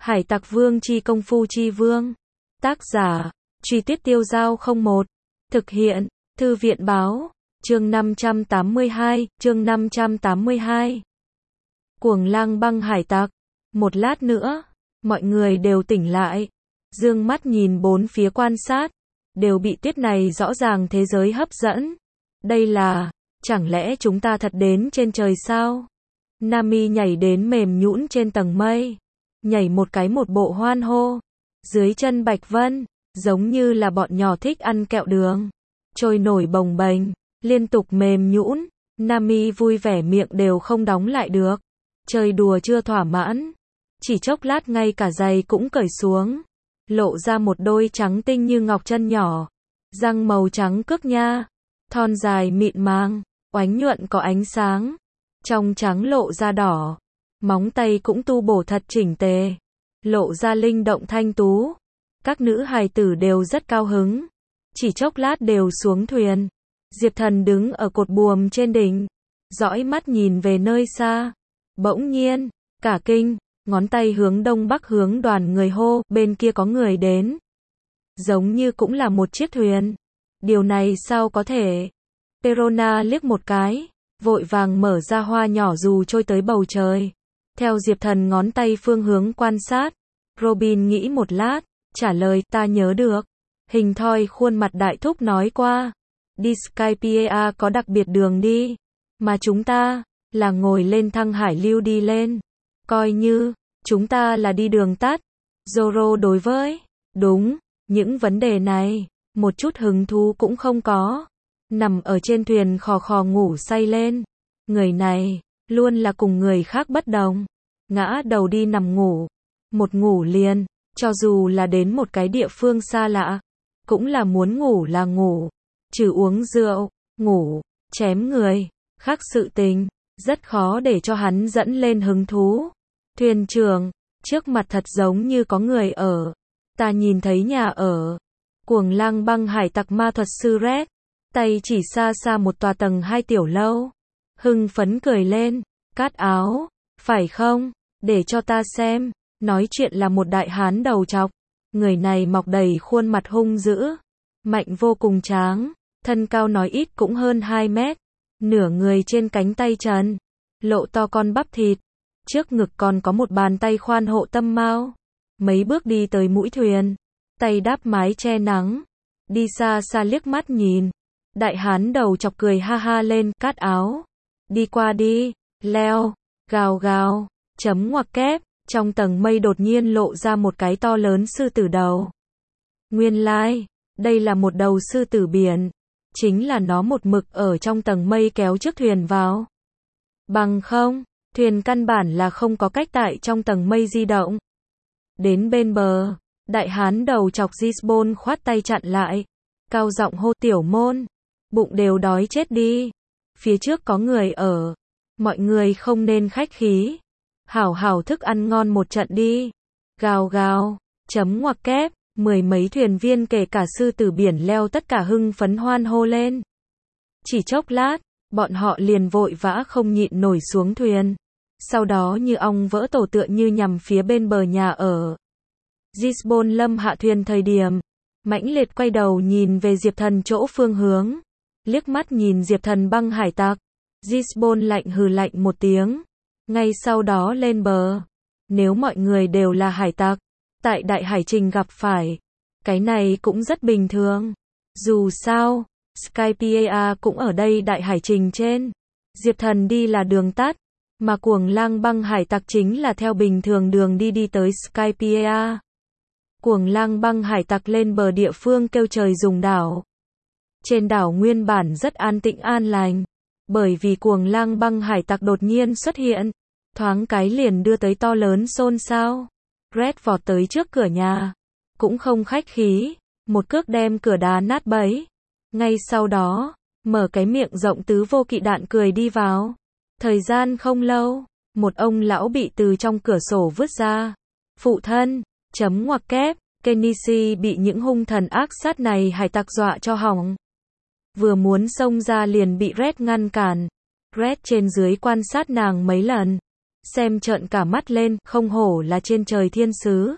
Hải tặc vương chi công phu chi vương. Tác giả, Truy Tuyết Tiêu Giao 01. Thực hiện, Thư viện báo, chương 582. Cuồng lang băng hải tặc. Một lát nữa, mọi người đều tỉnh lại. Dương mắt nhìn bốn phía quan sát, đều bị tuyết này rõ ràng thế giới hấp dẫn. Đây là, chẳng lẽ chúng ta thật đến trên trời sao? Nami nhảy đến mềm nhũn trên tầng mây, nhảy một cái một bộ hoan hô. Dưới chân Bạch Vân, giống như là bọn nhỏ thích ăn kẹo đường, trôi nổi bồng bềnh, liên tục mềm nhũn. Nami vui vẻ miệng đều không đóng lại được. Chơi đùa chưa thỏa mãn, chỉ chốc lát ngay cả giày cũng cởi xuống, lộ ra một đôi trắng tinh như ngọc chân nhỏ, răng màu trắng cước nha, thon dài mịn màng, oánh nhuận có ánh sáng, trong trắng lộ ra đỏ, móng tay cũng tu bổ thật chỉnh tề, lộ ra linh động thanh tú. Các nữ hài tử đều rất cao hứng, chỉ chốc lát đều xuống thuyền. Diệp Thần đứng ở cột buồm trên đỉnh, dõi mắt nhìn về nơi xa, bỗng nhiên, cả kinh, ngón tay hướng đông bắc hướng đoàn người hô, bên kia có người đến. Giống như cũng là một chiếc thuyền. Điều này sao có thể? Perona liếc một cái, vội vàng mở ra hoa nhỏ dù trôi tới bầu trời. Theo Diệp Thần ngón tay phương hướng quan sát, Robin nghĩ một lát, trả lời, ta nhớ được. Hình thoi khuôn mặt đại thúc nói qua, đi Skypiea có đặc biệt đường đi, mà chúng ta là ngồi lên thăng hải lưu đi lên. Coi như chúng ta là đi đường tắt. Zoro đối với đúng những vấn đề này một chút hứng thú cũng không có, nằm ở trên thuyền khò khò ngủ say lên. Người này luôn là cùng người khác bất đồng, ngã đầu đi nằm ngủ, một ngủ liền, cho dù là đến một cái địa phương xa lạ, cũng là muốn ngủ là ngủ, trừ uống rượu, ngủ, chém người, khác sự tình, rất khó để cho hắn dẫn lên hứng thú. Thuyền trưởng, trước mặt thật giống như có người ở. Ta nhìn thấy nhà ở. Cuồng lang băng hải tặc ma thuật sư Red, tay chỉ xa xa một tòa tầng 2 tiểu lâu. Hưng phấn cười lên, cát áo, phải không? Để cho ta xem. Nói chuyện là một đại hán đầu trọc. Người này mọc đầy khuôn mặt hung dữ, mạnh vô cùng tráng, thân cao nói ít cũng hơn 2 mét. Nửa người trên cánh tay trần, lộ to con bắp thịt. Trước ngực còn có một bàn tay khoan hộ tâm mao. Mấy bước đi tới mũi thuyền, tay đáp mái che nắng, đi xa xa liếc mắt nhìn. Đại hán đầu chọc cười ha ha lên, cát áo, đi qua đi, leo, gào gào, chấm ngoặc kép. Trong tầng mây đột nhiên lộ ra một cái to lớn sư tử đầu. Nguyên lai, đây là một đầu sư tử biển, chính là nó một mực ở trong tầng mây kéo chiếc thuyền vào. Bằng không, thuyền căn bản là không có cách tại trong tầng mây di động. Đến bên bờ, đại hán đầu chọc Gisbon khoát tay chặn lại, cao giọng hô, tiểu môn, bụng đều đói chết đi, phía trước có người ở, mọi người không nên khách khí, hảo hảo thức ăn ngon một trận đi. Gào gào, chấm ngoặc kép, mười mấy thuyền viên kể cả sư tử biển leo tất cả hưng phấn hoan hô lên. Chỉ chốc lát, bọn họ liền vội vã không nhịn nổi xuống thuyền. Sau đó như ong vỡ tổ tựa như nhằm phía bên bờ nhà ở. Gisbon lâm hạ thuyền thời điểm, mãnh liệt quay đầu nhìn về Diệp Thần chỗ phương hướng. Liếc mắt nhìn Diệp Thần băng hải tặc. Gisbon lạnh hừ lạnh một tiếng. Ngay sau đó lên bờ. Nếu mọi người đều là hải tặc, tại đại hải trình gặp phải, cái này cũng rất bình thường. Dù sao, Skypiea cũng ở đây đại hải trình trên. Diệp Thần đi là đường tắt, mà cuồng lang băng hải tặc chính là theo bình thường đường đi tới Skypiea. Cuồng lang băng hải tặc lên bờ địa phương kêu trời dùng đảo. Trên đảo nguyên bản rất an tĩnh an lành, bởi vì cuồng lang băng hải tặc đột nhiên xuất hiện, thoáng cái liền đưa tới to lớn xôn xao. Red vọt tới trước cửa nhà, cũng không khách khí, một cước đem cửa đá nát bấy. Ngay sau đó, mở cái miệng rộng tứ vô kỵ đạn cười đi vào. Thời gian không lâu, một ông lão bị từ trong cửa sổ vứt ra. Phụ thân, chấm ngoặc kép, Kenichi bị những hung thần ác sát này hải tặc dọa cho hỏng. Vừa muốn xông ra liền bị Red ngăn cản. Red trên dưới quan sát nàng mấy lần, xem trợn cả mắt lên, không hổ là trên trời thiên sứ.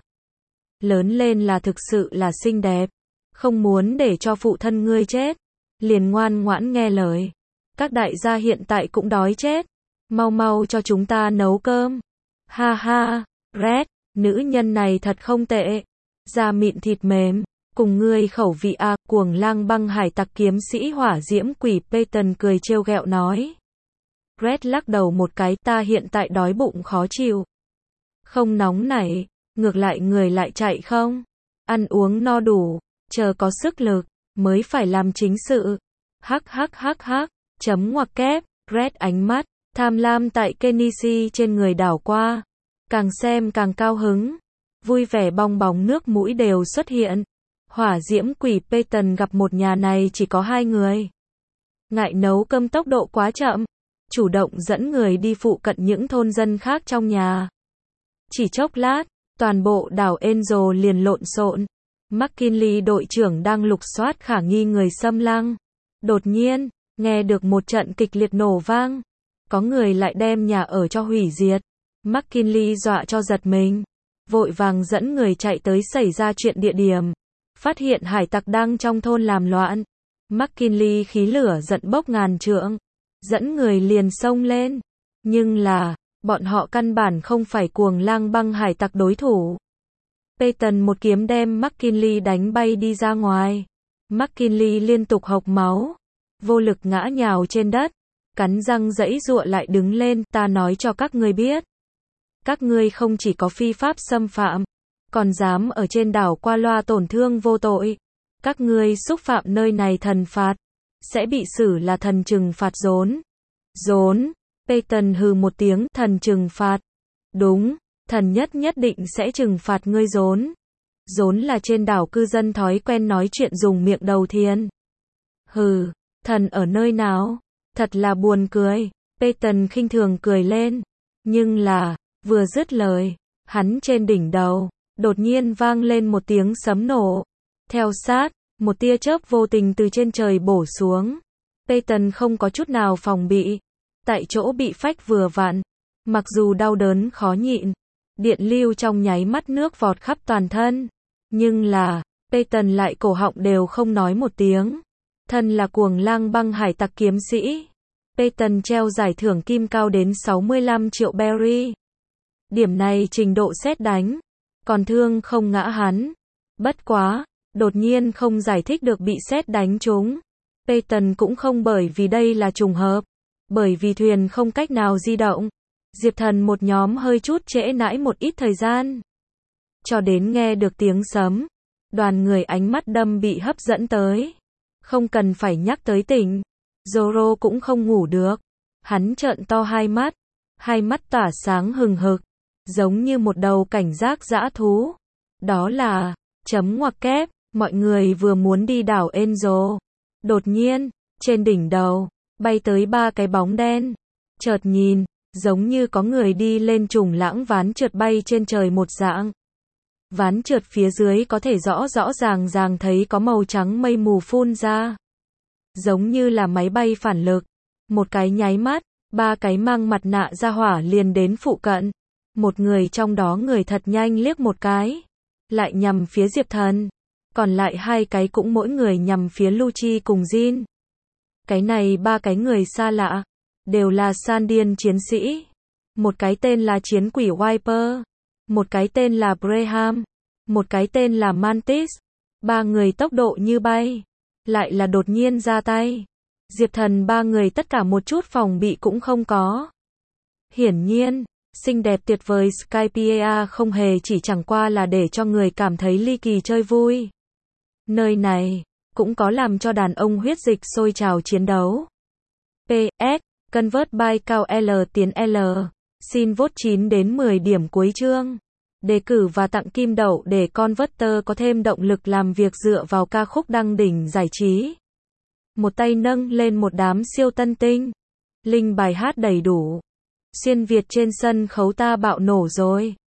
Lớn lên là thực sự là xinh đẹp, không muốn để cho phụ thân ngươi chết, liền ngoan ngoãn nghe lời. Các đại gia hiện tại cũng đói chết, mau mau cho chúng ta nấu cơm. Ha ha, Red, nữ nhân này thật không tệ, da mịn thịt mềm, cùng ngươi khẩu vị a. Cuồng lang băng hải tặc kiếm sĩ hỏa diễm quỷ Peyton cười trêu ghẹo nói. Red lắc đầu một cái, ta hiện tại đói bụng khó chịu. Không nóng nảy, ngược lại người lại chạy không? Ăn uống no đủ, chờ có sức lực, mới phải làm chính sự. Hắc hắc hắc hắc, chấm ngoặc kép, Red ánh mắt, tham lam tại Kenichi trên người đảo qua. Càng xem càng cao hứng, vui vẻ bong bóng nước mũi đều xuất hiện. Hỏa diễm quỷ Peyton gặp một nhà này chỉ có 2 người. Ngại nấu cơm tốc độ quá chậm, chủ động dẫn người đi phụ cận những thôn dân khác trong nhà. Chỉ chốc lát, toàn bộ đảo Angel liền lộn xộn. McKinley đội trưởng đang lục soát khả nghi người xâm lăng. Đột nhiên, nghe được một trận kịch liệt nổ vang. Có người lại đem nhà ở cho hủy diệt. McKinley dọa cho giật mình. Vội vàng dẫn người chạy tới xảy ra chuyện địa điểm. Phát hiện hải tặc đang trong thôn làm loạn. McKinley khí lửa giận bốc ngàn trượng. Dẫn người liền xông lên. Nhưng là, bọn họ căn bản không phải cuồng lang băng hải tặc đối thủ. Peyton một kiếm đem McKinley đánh bay đi ra ngoài. McKinley liên tục hộc máu. Vô lực ngã nhào trên đất. Cắn răng giãy giụa lại đứng lên, ta nói cho các ngươi biết. Các ngươi không chỉ có phi pháp xâm phạm, còn dám ở trên đảo qua loa tổn thương vô tội. Các ngươi xúc phạm nơi này thần phạt, sẽ bị xử là thần trừng phạt rốn. Rốn, Peyton hừ một tiếng, thần trừng phạt. Đúng, thần nhất định sẽ trừng phạt ngươi rốn. Rốn là trên đảo cư dân thói quen nói chuyện dùng miệng đầu thiên. Hừ, thần ở nơi nào? Thật là buồn cười. Peyton khinh thường cười lên. Nhưng là, vừa dứt lời, hắn trên đỉnh đầu, đột nhiên vang lên một tiếng sấm nổ. Theo sát, một tia chớp vô tình từ trên trời bổ xuống. Peyton không có chút nào phòng bị. Tại chỗ bị phách vừa vặn. Mặc dù đau đớn khó nhịn, điện lưu trong nháy mắt nước vọt khắp toàn thân. Nhưng là, Peyton lại cổ họng đều không nói một tiếng. Thân là cuồng lang băng hải tặc kiếm sĩ. Peyton treo giải thưởng kim cao đến 65 triệu berry. Điểm này trình độ sét đánh. Còn thương không ngã hắn. Bất quá, đột nhiên không giải thích được bị sét đánh trúng. Peyton cũng không bởi vì đây là trùng hợp. Bởi vì thuyền không cách nào di động. Diệp Thần một nhóm hơi chút trễ nãi một ít thời gian. Cho đến nghe được tiếng sấm. Đoàn người ánh mắt đâm bị hấp dẫn tới. Không cần phải nhắc tới tỉnh. Zoro cũng không ngủ được. Hắn trợn to hai mắt tỏa sáng hừng hực. Giống như một đầu cảnh giác dã thú. Đó là, chấm ngoặc kép, mọi người vừa muốn đi đảo Angel. Đột nhiên, trên đỉnh đầu, bay tới 3 cái bóng đen. Chợt nhìn, giống như có người đi lên trùng lãng ván trượt bay trên trời một dạng. Ván trượt phía dưới có thể rõ ràng thấy có màu trắng mây mù phun ra. Giống như là máy bay phản lực. Một cái nháy mắt, 3 cái mang mặt nạ ra hỏa liền đến phụ cận. Một người trong đó người thật nhanh liếc một cái. Lại nhằm phía Diệp Thần. Còn lại 2 cái cũng mỗi người nhằm phía Lucci cùng Jin. Cái này 3 cái người xa lạ. Đều là Sandian chiến sĩ. Một cái tên là chiến quỷ Wiper. Một cái tên là Braham. Một cái tên là Mantis. 3 người tốc độ như bay. Lại là đột nhiên ra tay. Diệp Thần 3 người tất cả một chút phòng bị cũng không có. Hiển nhiên, xinh đẹp tuyệt vời Skypiea không hề chỉ chẳng qua là để cho người cảm thấy ly kỳ chơi vui. Nơi này, cũng có làm cho đàn ông huyết dịch sôi trào chiến đấu. PS, Convert by cao L tiến L. Xin vote 9 đến 10 điểm cuối chương. Đề cử và tặng kim đậu để Converter có thêm động lực làm việc dựa vào ca khúc đăng đỉnh giải trí. Một tay nâng lên một đám siêu tân tinh. Link bài hát đầy đủ. Xuyên Việt trên sân khấu ta bạo nổ rồi.